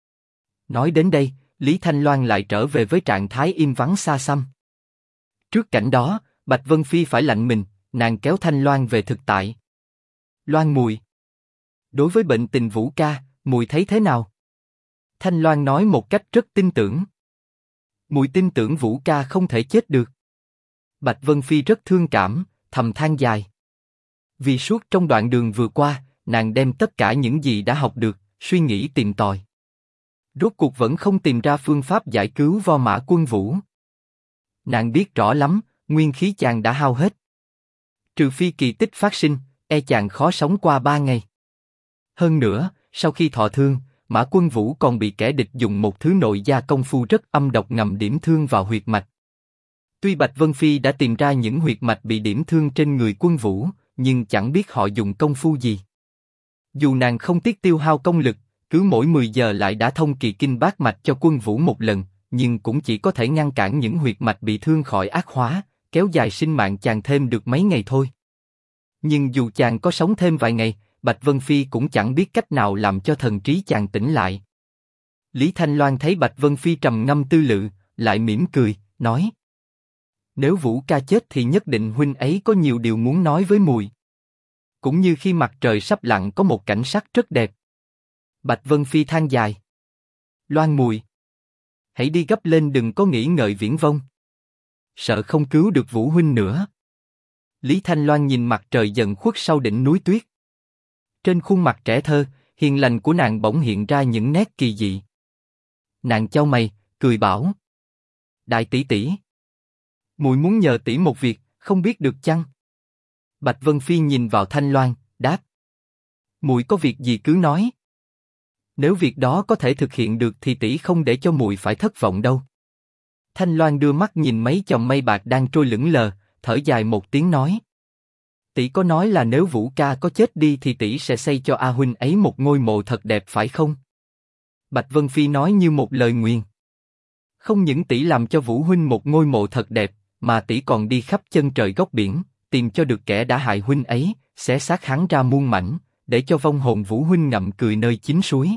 nói đến đây, Lý Thanh Loan lại trở về với trạng thái im vắng xa xăm. Trước cảnh đó, Bạch Vân Phi phải lạnh mình, nàng kéo Thanh Loan về thực tại. Loan muội, đối với bệnh tình Vũ ca, muội thấy thế nào? Thanh Loan nói một cách rất tin tưởng. Muội tin tưởng Vũ ca không thể chết được. Bạch Vân Phi rất thương cảm, thầm than dài. Vì suốt trong đoạn đường vừa qua, nàng đem tất cả những gì đã học được, suy nghĩ tìm tòi. Rốt cuộc vẫn không tìm ra phương pháp giải cứu vo Mã Quân Vũ. Nàng biết rõ lắm, nguyên khí chàng đã hao hết. Trừ phi kỳ tích phát sinh, e chàng khó sống qua 3 ngày. Hơn nữa, sau khi thọ thương, Mã Quân Vũ còn bị kẻ địch dùng một thứ nội gia công phu rất âm độc ngầm điểm thương vào huyệt mạch. Tuy Bạch Vân Phi đã tìm ra những huyệt mạch bị điểm thương trên người Quân Vũ, nhưng chẳng biết họ dùng công phu gì. Dù nàng không tiếc tiêu hao công lực, cứ mỗi 10 giờ lại đã thông kỳ kinh bát mạch cho Quân Vũ một lần, nhưng cũng chỉ có thể ngăn cản những huyệt mạch bị thương khỏi ác hóa, kéo dài sinh mạng chàng thêm được mấy ngày thôi. Nhưng dù chàng có sống thêm vài ngày, Bạch Vân Phi cũng chẳng biết cách nào làm cho thần trí chàng tỉnh lại. Lý Thanh Loan thấy Bạch Vân Phi trầm ngâm tư lự, lại mỉm cười, nói: Nếu Vũ ca chết thì nhất định huynh ấy có nhiều điều muốn nói với muội. Cũng như khi mặt trời sắp lặn có một cảnh sắc rất đẹp. Bạch Vân Phi than dài: Loan muội, hãy đi gấp lên, đừng có nghĩ ngợi viển vông. Sợ không cứu được Vũ huynh nữa. Lý Thanh Loan nhìn mặt trời dần khuất sau đỉnh núi tuyết. Trên khuôn mặt trẻ thơ, hiền lành của nàng bỗng hiện ra những nét kỳ dị. Nàng chau mày, cười bảo: Đại tỷ tỷ, muội muốn nhờ tỷ một việc, không biết được chăng? Bạch Vân Phi nhìn vào Thanh Loan, đáp: Muội có việc gì cứ nói. Nếu việc đó có thể thực hiện được thì tỷ không để cho muội phải thất vọng đâu. Thanh Loan đưa mắt nhìn mấy chòm mây bạc đang trôi lững lờ, thở dài một tiếng nói: Tỷ có nói là nếu Vũ ca có chết đi thì tỷ sẽ xây cho A huynh ấy một ngôi mộ thật đẹp phải không? Bạch Vân Phi nói như một lời nguyền. Không những tỷ làm cho Vũ huynh một ngôi mộ thật đẹp, mà tỷ còn đi khắp chân trời góc biển, tìm cho được kẻ đã hại huynh ấy, xé xác hắn ra muôn mảnh, để cho vong hồn Vũ huynh ngậm cười nơi chính suối.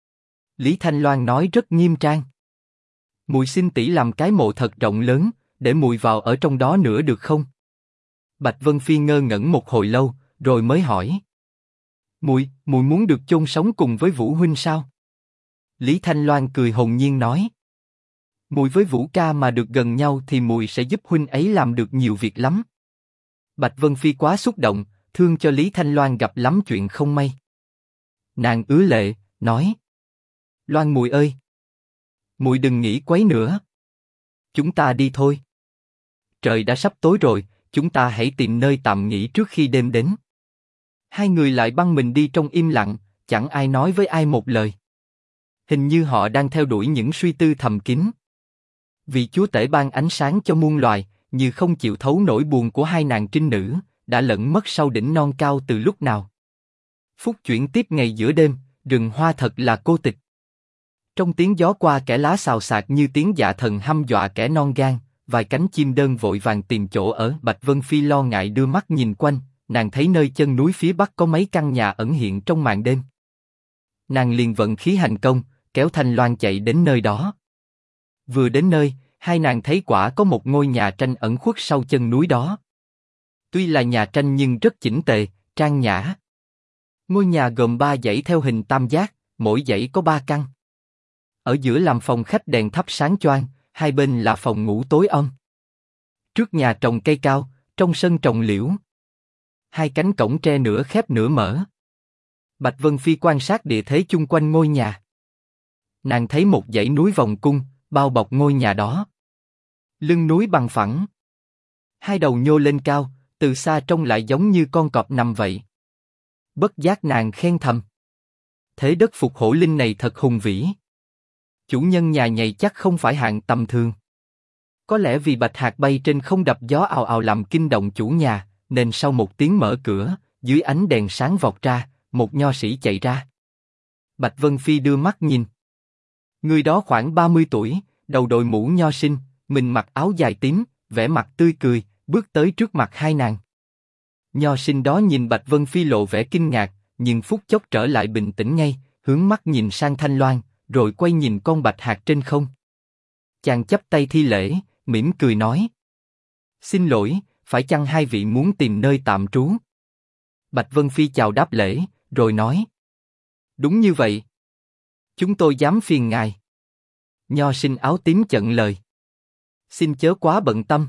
Lý Thanh Loan nói rất nghiêm trang. Muội xin tỷ làm cái mộ thật rộng lớn, để muội vào ở trong đó nữa được không? Bạch Vân Phi ngơ ngẩn một hồi lâu, rồi mới hỏi. Muội muốn được chôn sống cùng với Vũ huynh sao? Lý Thanh Loan cười hồn nhiên nói. Muội với Vũ ca mà được gần nhau thì muội sẽ giúp huynh ấy làm được nhiều việc lắm. Bạch Vân Phi quá xúc động, thương cho Lý Thanh Loan gặp lắm chuyện không may. Nàng ứa lệ, nói. Loan muội ơi, muội đừng nghĩ quấy nữa. Chúng ta đi thôi. Trời đã sắp tối rồi, chúng ta hãy tìm nơi tạm nghỉ trước khi đêm đến. Hai người lại băng mình đi trong im lặng, chẳng ai nói với ai một lời. Hình như họ đang theo đuổi những suy tư thầm kín. Vì Chúa Tể ban ánh sáng cho muôn loài, như không chịu thấu nỗi buồn của hai nàng trinh nữ, đã lẫn mất sau đỉnh non cao từ lúc nào. Phút chuyển tiếp ngày giữa đêm, rừng hoa thật là cô tịch. Trong tiếng gió qua kẻ lá xào xạc như tiếng dạ thần hăm dọa kẻ non gan, vài cánh chim đơn vội vàng tìm chỗ ở. Bạch Vân Phi lo ngại đưa mắt nhìn quanh, nàng thấy nơi chân núi phía bắc có mấy căn nhà ẩn hiện trong màn đêm. Nàng liền vận khí hành công, kéo Thanh Loan chạy đến nơi đó. Vừa đến nơi, hai nàng thấy quả có một ngôi nhà tranh ẩn khuất sau chân núi đó. Tuy là nhà tranh nhưng rất chỉnh tề, trang nhã. Ngôi nhà gồm 3 dãy theo hình tam giác, mỗi dãy có 3 căn. Ở giữa làm phòng khách đèn thắp sáng choang, hai bên là phòng ngủ tối om. Trước nhà trồng cây cao, trong sân trồng liễu. Hai cánh cổng tre nửa khép nửa mở. Bạch Vân Phi quan sát địa thế chung quanh ngôi nhà. Nàng thấy một dãy núi vòng cung, bao bọc ngôi nhà đó. Lưng núi bằng phẳng. Hai đầu nhô lên cao, từ xa trông lại giống như con cọp nằm vậy. Bất giác nàng khen thầm. Thế đất Phục Hổ Linh này thật hùng vĩ. Chủ nhân nhà nhầy chắc không phải hạng tầm thường. Có lẽ vì bạch hạt bay trên không đập gió ào ào làm kinh động chủ nhà, nên sau một tiếng mở cửa, dưới ánh đèn sáng vọt ra, một nho sĩ chạy ra. Bạch Vân Phi đưa mắt nhìn. Người đó khoảng 30 tuổi, đầu đội mũ nho sinh, mình mặc áo dài tím, vẻ mặt tươi cười, bước tới trước mặt hai nàng. Nho sinh đó nhìn Bạch Vân Phi lộ vẻ kinh ngạc, nhưng phút chốc trở lại bình tĩnh ngay, hướng mắt nhìn sang Thanh Loan, rồi quay nhìn con bạch hạt trên không. Chàng chắp tay thi lễ, mỉm cười nói: Xin lỗi, phải chăng hai vị muốn tìm nơi tạm trú? Bạch Vân Phi chào đáp lễ, rồi nói: Đúng như vậy. Chúng tôi dám phiền ngài. Nho sinh áo tím chận lời: Xin chớ quá bận tâm.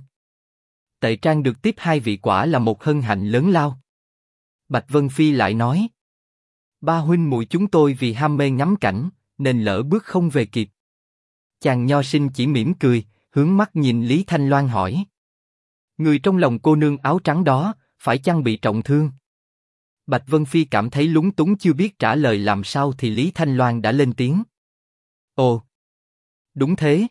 Tệ Trang được tiếp hai vị quả là một hân hạnh lớn lao. Bạch Vân Phi lại nói: Ba huynh muội chúng tôi vì ham mê ngắm cảnh, nên lỡ bước không về kịp. Chàng nho sinh chỉ mỉm cười, hướng mắt nhìn Lý Thanh Loan hỏi: Người trong lòng cô nương áo trắng đó, phải chăng bị trọng thương? Bạch Vân Phi cảm thấy lúng túng chưa biết trả lời làm sao thì Lý Thanh Loan đã lên tiếng: Ồ, đúng thế.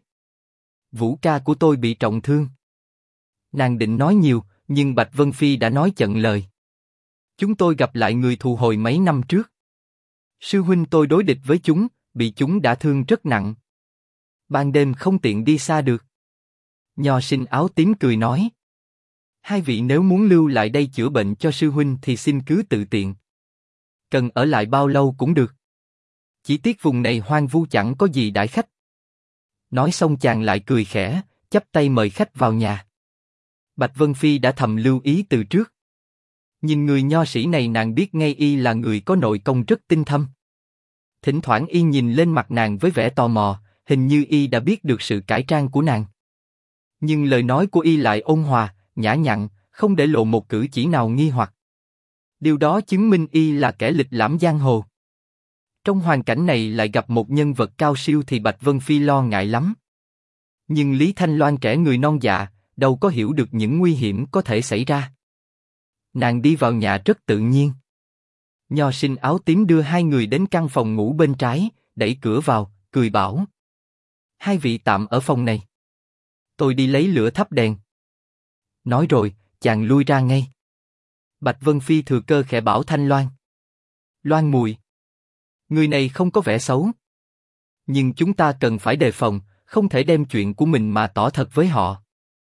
Vũ ca của tôi bị trọng thương. Nàng định nói nhiều, nhưng Bạch Vân Phi đã nói chận lời. Chúng tôi gặp lại người thù hồi mấy năm trước. Sư huynh tôi đối địch với chúng, bị chúng đã thương rất nặng. Ban đêm không tiện đi xa được. Nho sinh áo tím cười nói: Hai vị nếu muốn lưu lại đây chữa bệnh cho sư huynh thì xin cứ tự tiện. Cần ở lại bao lâu cũng được. Chỉ tiếc vùng này hoang vu chẳng có gì đãi khách. Nói xong chàng lại cười khẽ, chắp tay mời khách vào nhà. Bạch Vân Phi đã thầm lưu ý từ trước. Nhìn người nho sĩ này nàng biết ngay y là người có nội công rất tinh thâm. Thỉnh thoảng y nhìn lên mặt nàng với vẻ tò mò, hình như y đã biết được sự cải trang của nàng. Nhưng lời nói của y lại ôn hòa, nhã nhặn, không để lộ một cử chỉ nào nghi hoặc. Điều đó chứng minh y là kẻ lịch lãm giang hồ. Trong hoàn cảnh này lại gặp một nhân vật cao siêu thì Bạch Vân Phi lo ngại lắm. Nhưng Lý Thanh Loan trẻ người non dạ, đâu có hiểu được những nguy hiểm có thể xảy ra. Nàng đi vào nhà rất tự nhiên. Nho sinh áo tím đưa hai người đến căn phòng ngủ bên trái, đẩy cửa vào, cười bảo: Hai vị tạm ở phòng này. Tôi đi lấy lửa thắp đèn. Nói rồi, chàng lui ra ngay. Bạch Vân Phi thừa cơ khẽ bảo Thanh Loan. Loan mùi, người này không có vẻ xấu. Nhưng chúng ta cần phải đề phòng, không thể đem chuyện của mình mà tỏ thật với họ.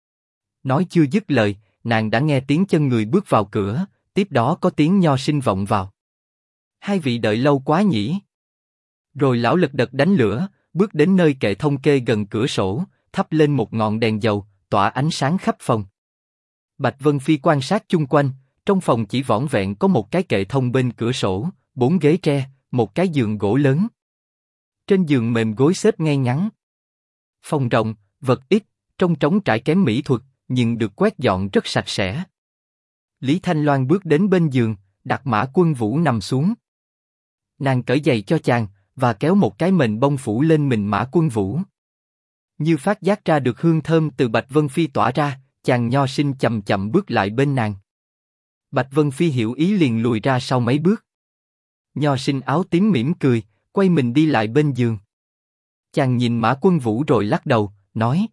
Nói chưa dứt lời, nàng đã nghe tiếng chân người bước vào cửa, tiếp đó có tiếng Nho Sinh vọng vào. Hai vị đợi lâu quá nhỉ? Rồi lão lật đật đánh lửa, bước đến nơi kệ thông kê gần cửa sổ, thắp lên một ngọn đèn dầu, tỏa ánh sáng khắp phòng. Bạch Vân Phi quan sát chung quanh, trong phòng chỉ vỏn vẹn có một cái kệ thông bên cửa sổ, 4 ghế tre, một cái giường gỗ lớn. Trên giường mềm gối xếp ngay ngắn. Phòng rộng, vật ít, trông trống trải kém mỹ thuật, nhưng được quét dọn rất sạch sẽ. Lý Thanh Loan bước đến bên giường, đặt Mã Quân Vũ nằm xuống. Nàng cởi giày cho chàng, và kéo một cái mền bông phủ lên mình Mã Quân Vũ. Như phát giác ra được hương thơm từ Bạch Vân Phi tỏa ra, chàng Nho Sinh chậm chậm bước lại bên nàng. Bạch Vân Phi hiểu ý liền lùi ra sau mấy bước. Nho Sinh áo tím mỉm cười, quay mình đi lại bên giường. Chàng nhìn Mã Quân Vũ rồi lắc đầu, nói: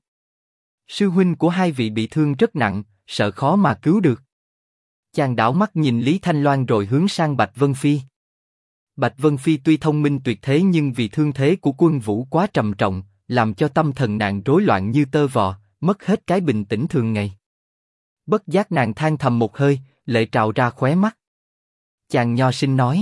sư huynh của hai vị bị thương rất nặng, sợ khó mà cứu được. Chàng đảo mắt nhìn Lý Thanh Loan rồi hướng sang Bạch Vân Phi. Bạch Vân Phi tuy thông minh tuyệt thế nhưng vì thương thế của Quân Vũ quá trầm trọng, làm cho tâm thần nàng rối loạn như tơ vò, mất hết cái bình tĩnh thường ngày. Bất giác nàng than thầm một hơi, lệ trào ra khóe mắt. Chàng Nho Sinh nói: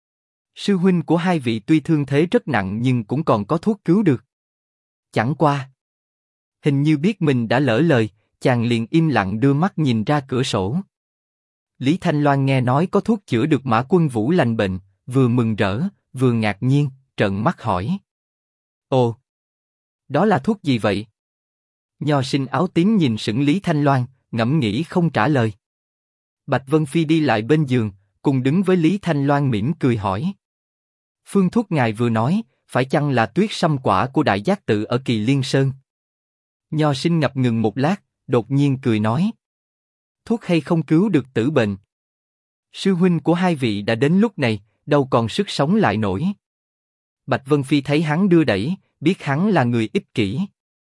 sư huynh của hai vị tuy thương thế rất nặng nhưng cũng còn có thuốc cứu được. Chẳng qua, hình như biết mình đã lỡ lời, chàng liền im lặng đưa mắt nhìn ra cửa sổ. Lý Thanh Loan nghe nói có thuốc chữa được Mã Quân Vũ lành bệnh, vừa mừng rỡ, vừa ngạc nhiên, trợn mắt hỏi: ồ, đó là thuốc gì vậy? Nho Sinh áo tím nhìn sững Lý Thanh Loan, ngẫm nghĩ không trả lời. Bạch Vân Phi đi lại bên giường, cùng đứng với Lý Thanh Loan mỉm cười hỏi: phương thuốc ngài vừa nói, phải chăng là tuyết sâm quả của Đại Giác Tự ở Kỳ Liên Sơn? Nho Sinh ngập ngừng một lát, đột nhiên cười nói: thuốc hay không cứu được tử bệnh. Sư huynh của hai vị đã đến lúc này, đâu còn sức sống lại nổi. Bạch Vân Phi thấy hắn đưa đẩy, biết hắn là người ích kỷ.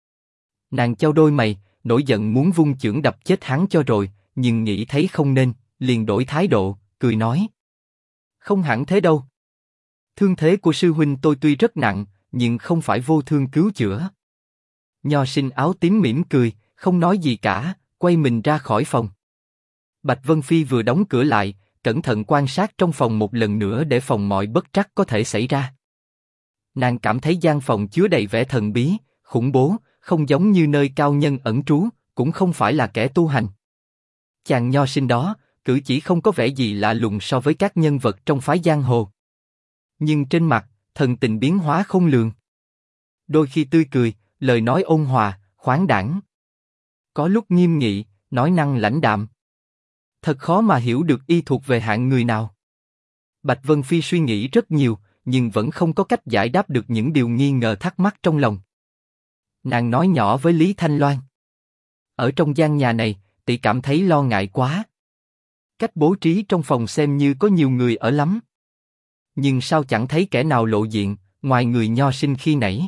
Nàng chau đôi mày, nổi giận muốn vung chưởng đập chết hắn cho rồi, nhưng nghĩ thấy không nên, liền đổi thái độ, cười nói: không hẳn thế đâu. Thương thế của sư huynh tôi tuy rất nặng, nhưng không phải vô thương cứu chữa. Nho Sinh áo tím mỉm cười, không nói gì cả, quay mình ra khỏi phòng. Bạch Vân Phi vừa đóng cửa lại, cẩn thận quan sát trong phòng một lần nữa để phòng mọi bất trắc có thể xảy ra. Nàng cảm thấy gian phòng chứa đầy vẻ thần bí, khủng bố, không giống như nơi cao nhân ẩn trú, cũng không phải là kẻ tu hành. Chàng Nho Sinh đó, cử chỉ không có vẻ gì lạ lùng so với các nhân vật trong phái giang hồ. Nhưng trên mặt, thần tình biến hóa không lường. Đôi khi tươi cười, lời nói ôn hòa, khoáng đãng. Có lúc nghiêm nghị, nói năng lãnh đạm. Thật khó mà hiểu được y thuộc về hạng người nào. Bạch Vân Phi suy nghĩ rất nhiều, nhưng vẫn không có cách giải đáp được những điều nghi ngờ thắc mắc trong lòng. Nàng nói nhỏ với Lý Thanh Loan: ở trong gian nhà này, tỷ cảm thấy lo ngại quá. Cách bố trí trong phòng xem như có nhiều người ở lắm. Nhưng sao chẳng thấy kẻ nào lộ diện, ngoài người Nho Sinh khi nãy.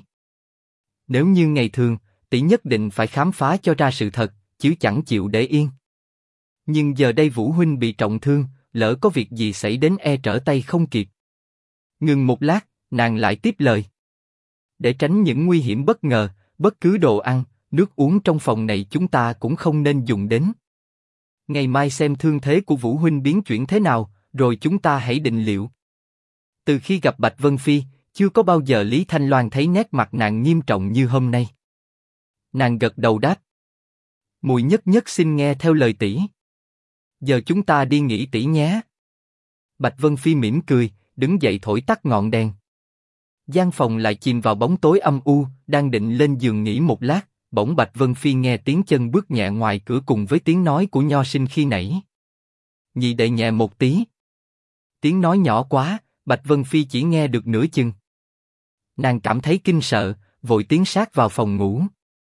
Nếu như ngày thường, tỷ nhất định phải khám phá cho ra sự thật, chứ chẳng chịu để yên. Nhưng giờ đây Vũ huynh bị trọng thương, lỡ có việc gì xảy đến e trở tay không kịp. Ngừng một lát, nàng lại tiếp lời: để tránh những nguy hiểm bất ngờ, bất cứ đồ ăn, nước uống trong phòng này chúng ta cũng không nên dùng đến. Ngày mai xem thương thế của Vũ huynh biến chuyển thế nào, rồi chúng ta hãy định liệu. Từ khi gặp Bạch Vân Phi, chưa có bao giờ Lý Thanh Loan thấy nét mặt nàng nghiêm trọng như hôm nay. Nàng gật đầu đáp: muội nhất nhất xin nghe theo lời tỷ. Giờ chúng ta đi nghỉ tỷ nhé. Bạch Vân Phi mỉm cười, đứng dậy thổi tắt ngọn đèn. Gian phòng lại chìm vào bóng tối âm u, đang định lên giường nghỉ một lát, bỗng Bạch Vân Phi nghe tiếng chân bước nhẹ ngoài cửa cùng với tiếng nói của Nho Sinh khi nãy. Nhị đệ nhẹ một tí. Tiếng nói nhỏ quá, Bạch Vân Phi chỉ nghe được nửa chừng. Nàng cảm thấy kinh sợ, vội tiến sát vào phòng ngủ.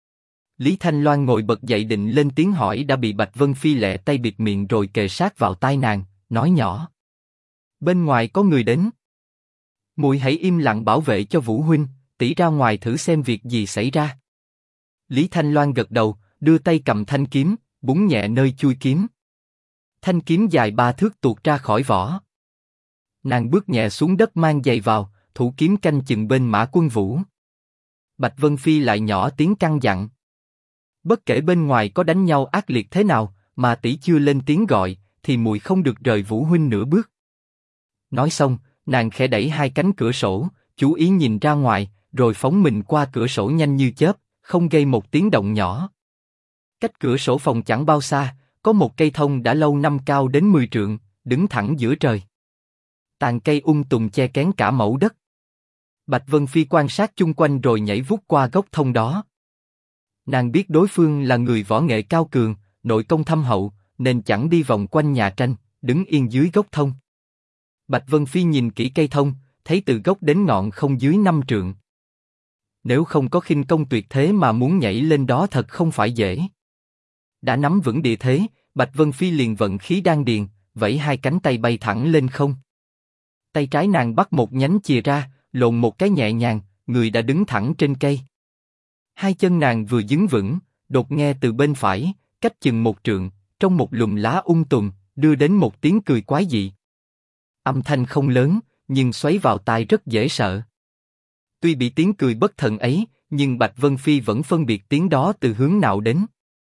Lý Thanh Loan ngồi bật dậy định lên tiếng hỏi đã bị Bạch Vân Phi lẹ tay bịt miệng rồi kề sát vào tai nàng, nói nhỏ: bên ngoài có người đến. Muội hãy im lặng bảo vệ cho Vũ huynh, tỷ ra ngoài thử xem việc gì xảy ra. Lý Thanh Loan gật đầu, đưa tay cầm thanh kiếm, búng nhẹ nơi chui kiếm. Thanh kiếm dài 3 thước tuột ra khỏi vỏ. Nàng bước nhẹ xuống đất mang giày vào, thủ kiếm canh chừng bên Mã Quân Vũ. Bạch Vân Phi lại nhỏ tiếng căn dặn. Bất kể bên ngoài có đánh nhau ác liệt thế nào, mà tỷ chưa lên tiếng gọi, thì muội không được rời Vũ huynh nửa bước. Nói xong, nàng khẽ đẩy hai cánh cửa sổ, chú ý nhìn ra ngoài, rồi phóng mình qua cửa sổ nhanh như chớp, không gây một tiếng động nhỏ. Cách cửa sổ phòng chẳng bao xa, có một cây thông đã lâu năm cao đến 10 trượng, đứng thẳng giữa trời. Tàn cây tùng che kén cả mẫu đất. Bạch Vân Phi quan sát chung quanh rồi nhảy vút qua gốc thông đó. Nàng biết đối phương là người võ nghệ cao cường, nội công thâm hậu, nên chẳng đi vòng quanh nhà tranh, đứng yên dưới gốc thông. Bạch Vân Phi nhìn kỹ cây thông, thấy từ gốc đến ngọn không dưới 5 trượng. Nếu không có khinh công tuyệt thế mà muốn nhảy lên đó thật không phải dễ. Đã nắm vững địa thế, Bạch Vân Phi liền vận khí đan điền, vẫy hai cánh tay bay thẳng lên không. Tay trái nàng bắt một nhánh chìa ra, lộn một cái nhẹ nhàng, người đã đứng thẳng trên cây. Hai chân nàng vừa đứng vững, đột nghe từ bên phải, cách chừng 1 trượng, trong một lùm lá tùm, đưa đến một tiếng cười quái dị. Âm thanh không lớn, nhưng xoáy vào tai rất dễ sợ. Tuy bị tiếng cười bất thần ấy, nhưng Bạch Vân Phi vẫn phân biệt tiếng đó từ hướng nào đến.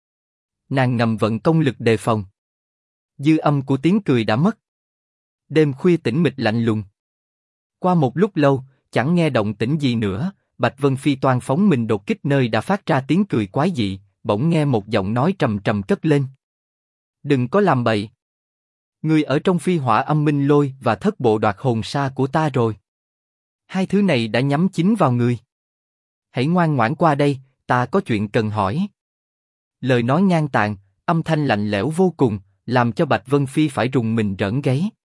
Nàng ngầm vận công lực đề phòng. Dư âm của tiếng cười đã mất. Đêm khuya tĩnh mịch lạnh lùng. Qua một lúc lâu, chẳng nghe động tĩnh gì nữa, Bạch Vân Phi toan phóng mình đột kích nơi đã phát ra tiếng cười quái dị, bỗng nghe một giọng nói trầm trầm cất lên. Đừng có làm bậy. Ngươi ở trong phi hỏa âm minh lôi và thất bộ đoạt hồn sa của ta rồi. Hai thứ này đã nhắm chính vào ngươi. Hãy ngoan ngoãn qua đây, ta có chuyện cần hỏi. Lời nói ngang tàn, âm thanh lạnh lẽo vô cùng, làm cho Bạch Vân Phi phải rùng mình rợn gáy.